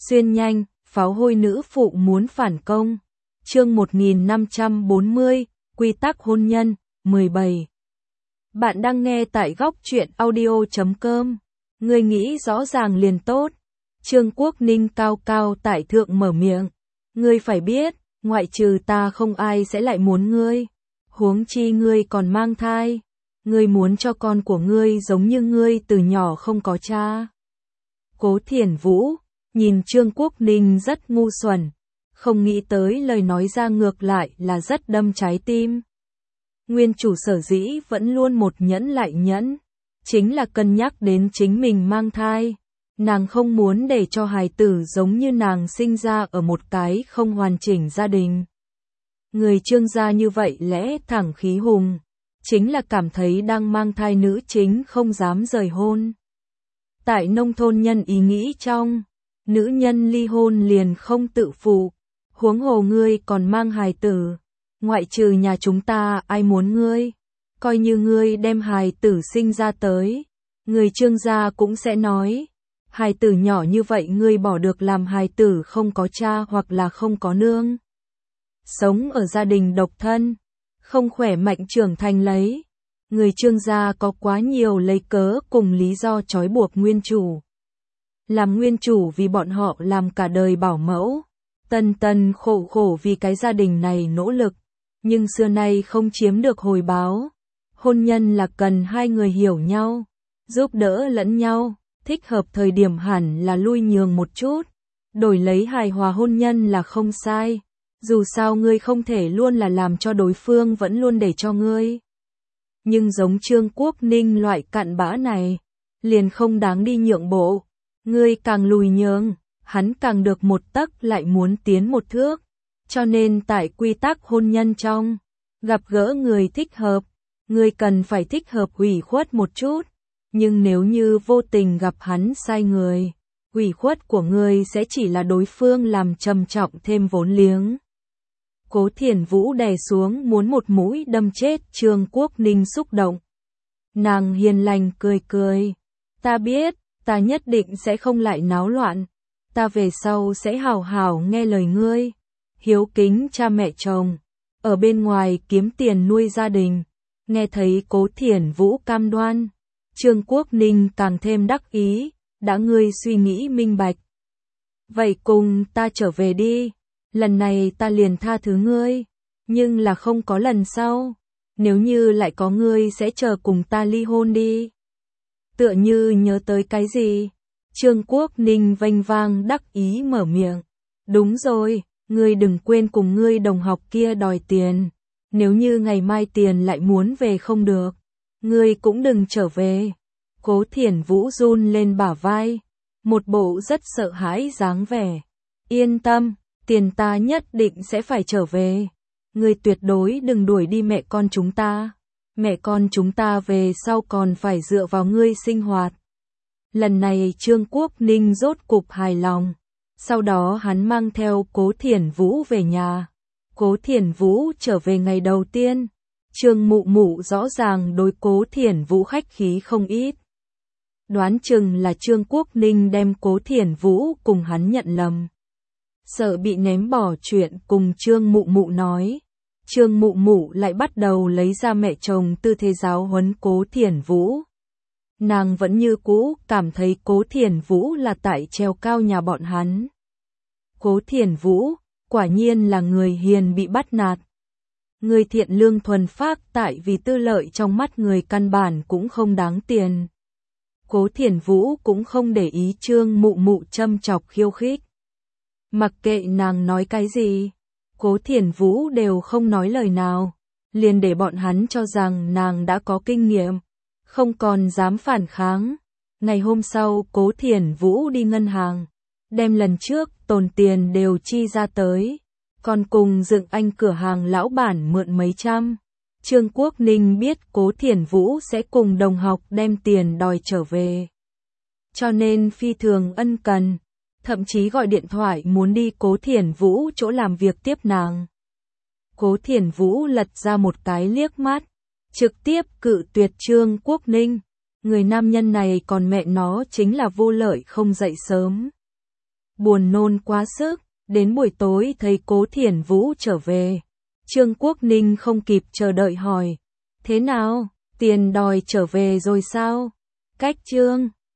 Xuyên nhanh, pháo hôi nữ phụ muốn phản công. Chương 1540, quy tắc hôn nhân, 17. Bạn đang nghe tại góc truyện audio.com. Ngươi nghĩ rõ ràng liền tốt. Trương Quốc Ninh cao cao tại thượng mở miệng. Ngươi phải biết, ngoại trừ ta không ai sẽ lại muốn ngươi. Huống chi ngươi còn mang thai. Ngươi muốn cho con của ngươi giống như ngươi từ nhỏ không có cha. Cố Thiển Vũ nhìn Trương Quốc Ninh rất ngu xuẩn, không nghĩ tới lời nói ra ngược lại là rất đâm trái tim. Nguyên chủ sở dĩ vẫn luôn một nhẫn lại nhẫn, chính là cân nhắc đến chính mình mang thai. Nàng không muốn để cho hài tử giống như nàng sinh ra ở một cái không hoàn chỉnh gia đình. Người Trương gia như vậy lẽ thẳng khí hùng, chính là cảm thấy đang mang thai nữ chính không dám rời hôn. Tại nông thôn nhân ý nghĩ trong, nữ nhân ly hôn liền không tự phụ, huống hồ ngươi còn mang hài tử, ngoại trừ nhà chúng ta ai muốn ngươi, coi như ngươi đem hài tử sinh ra tới, người Trương gia cũng sẽ nói, hài tử nhỏ như vậy ngươi bỏ được làm hài tử không có cha hoặc là không có nương. Sống ở gia đình độc thân, không khỏe mạnh trưởng thành lấy. Người Trương gia có quá nhiều lấy cớ cùng lý do trói buộc nguyên chủ. Làm nguyên chủ vì bọn họ làm cả đời bảo mẫu, tần tần khổ khổ vì cái gia đình này nỗ lực, nhưng xưa nay không chiếm được hồi báo. Hôn nhân là cần hai người hiểu nhau, giúp đỡ lẫn nhau, thích hợp thời điểm hẳn là lui nhường một chút, đổi lấy hài hòa hôn nhân là không sai. Dù sao ngươi không thể luôn là làm cho đối phương vẫn luôn để cho ngươi. Nhưng giống Trương Quốc Ninh loại cặn bã này, liền không đáng đi nhượng bộ. Ngươi càng lùi nhường, hắn càng được một tấc lại muốn tiến một thước. Cho nên tại quy tắc hôn nhân trong, gặp gỡ người thích hợp, ngươi cần phải thích hợp ủy khuất một chút. Nhưng nếu như vô tình gặp hắn sai người, ủy khuất của ngươi sẽ chỉ là đối phương làm trầm trọng thêm vốn liếng. Cố Thiển Vũ đè xuống muốn một mũi đâm chết Trương Quốc Ninh xúc động. Nàng hiền lành cười cười. Ta biết, ta nhất định sẽ không lại náo loạn. Ta về sau sẽ hào hào nghe lời ngươi. Hiếu kính cha mẹ chồng. Ở bên ngoài kiếm tiền nuôi gia đình. Nghe thấy Cố Thiển Vũ cam đoan. Trương Quốc Ninh càng thêm đắc ý. Đã ngươi suy nghĩ minh bạch. Vậy cùng ta trở về đi. Lần này ta liền tha thứ ngươi, nhưng là không có lần sau. Nếu như lại có ngươi sẽ chờ cùng ta ly hôn đi. Tựa như nhớ tới cái gì? Trương Quốc Ninh vênh vang đắc ý mở miệng. Đúng rồi, ngươi đừng quên cùng ngươi đồng học kia đòi tiền. Nếu như ngày mai tiền lại muốn về không được, ngươi cũng đừng trở về. Cố Thiển Vũ run lên bả vai, một bộ rất sợ hãi dáng vẻ. Yên tâm. Tiền ta nhất định sẽ phải trở về. Ngươi tuyệt đối đừng đuổi đi mẹ con chúng ta. Mẹ con chúng ta về sau còn phải dựa vào ngươi sinh hoạt. Lần này Trương Quốc Ninh rốt cục hài lòng. Sau đó hắn mang theo Cố Thiển Vũ về nhà. Cố Thiển Vũ trở về ngày đầu tiên. Trương Mụ Mụ rõ ràng đối Cố Thiển Vũ khách khí không ít. Đoán chừng là Trương Quốc Ninh đem Cố Thiển Vũ cùng hắn nhận lầm. Sợ bị ném bỏ chuyện cùng Trương Mụ Mụ nói. Trương Mụ Mụ lại bắt đầu lấy ra mẹ chồng tư thế giáo huấn Cố Thiển Vũ. Nàng vẫn như cũ cảm thấy Cố Thiển Vũ là tại treo cao nhà bọn hắn. Cố Thiển Vũ, quả nhiên là người hiền bị bắt nạt. Người thiện lương thuần phác tại vì tư lợi trong mắt người căn bản cũng không đáng tiền. Cố Thiển Vũ cũng không để ý Trương Mụ Mụ châm chọc khiêu khích. Mặc kệ nàng nói cái gì, Cố Thiển Vũ đều không nói lời nào, liền để bọn hắn cho rằng nàng đã có kinh nghiệm, không còn dám phản kháng. Ngày hôm sau Cố Thiển Vũ đi ngân hàng, đem lần trước tồn tiền đều chi ra tới, còn cùng dựng anh cửa hàng lão bản mượn mấy trăm. Trương Quốc Ninh biết Cố Thiển Vũ sẽ cùng đồng học đem tiền đòi trở về, cho nên phi thường ân cần. Thậm chí gọi điện thoại muốn đi Cố Thiển Vũ chỗ làm việc tiếp nàng. Cố Thiển Vũ lật ra một cái liếc mắt, trực tiếp cự tuyệt Trương Quốc Ninh. Người nam nhân này còn mẹ nó chính là vô lợi không dậy sớm. buồn nôn quá sức, đến buổi tối thấy Cố Thiển Vũ trở về. Trương Quốc Ninh không kịp chờ đợi hỏi, thế nào, tiền đòi trở về rồi sao? Cách Trương